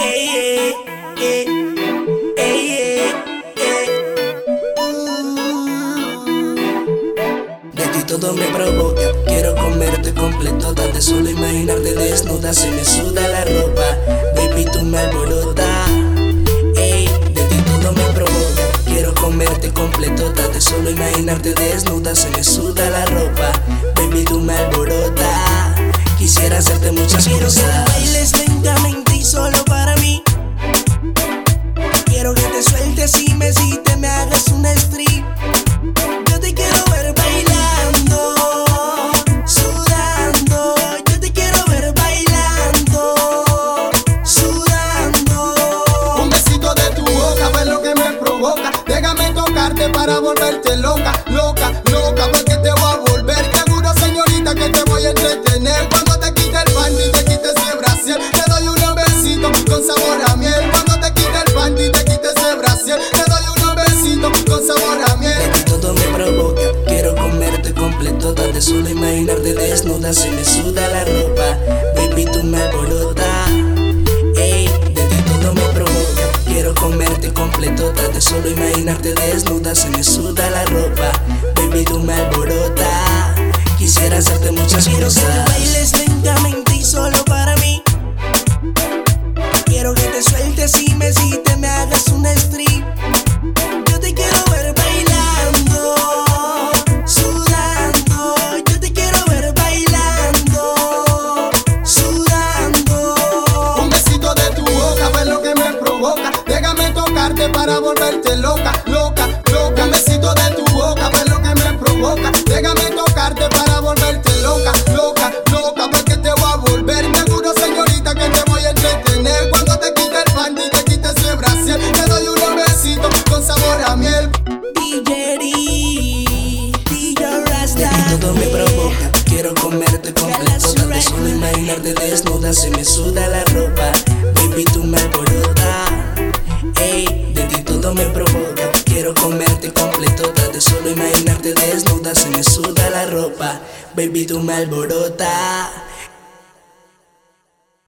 Ey, ey, ey, ey, ey. De ti todo me provoca, quiero comerte completo. De solo imaginarte desnuda se me suda la ropa. Baby, tú me alborotas. Ey, de ti todo me provoca, quiero comerte completo. De solo imaginarte desnuda se me suda la ropa. Baby, tú me alborotas. Quisiera hacerte muchas cosas. Quiero que bailes lentamente y solo para mí. Quiero que te sueltes y me cites, me hagas un strip. Yo te quiero ver bailando, sudando. Yo te quiero ver bailando, sudando. Un besito de tu boca fue lo que me provoca. Déjame tocarte para volverte loca, loca, loca, porque te voy a volver. Te juro, señorita, que te voy a entretener. Cuando te quite el panty, te quite ese brasier, te doy unos besitos con sabor a miel. Cuando te quite el panty, te quite ese brasier, te doy unos besitos con sabor a miel. De ti todo me provoca, quiero comerte completo. De solo imaginarte desnuda se me suda la ropa. Baby, tú me alborotas. Ey, de ti todo me provoca, quiero comerte completo. De solo imaginarte desnuda se me suda la ropa. Baby, tú me alborotas. Quisiera hacerte muchas cosas. Quiero que te bailes lentamente y solo para mí. Quiero que te sueltes y me cites, me hagas un strip. Yo te quiero ver bailando, sudando. Yo te quiero ver bailando, sudando. Un besito de tu boca fue lo que me provoca. Déjame tocarte para volverte loca, loca, loca. Un besito de tu boca fue lo que me provoca. Déjame tocarte para volverte loca, loca, loca, porque te voy a volver. Te juro, señorita, que te voy a entretener. Cuando te quite el panty, te quite ese brasier, te doy unos besitos con sabor a miel. DJ Rasta. De ti todo me provoca, quiero comerte completo. De solo imaginarte desnuda se me suda la ropa. Baby, tú me alborotas. Ey, de ti todo me provoca, quiero comerte completo. De solo imaginarte desnuda se me suda la ropa. Baby, tú me alborotas.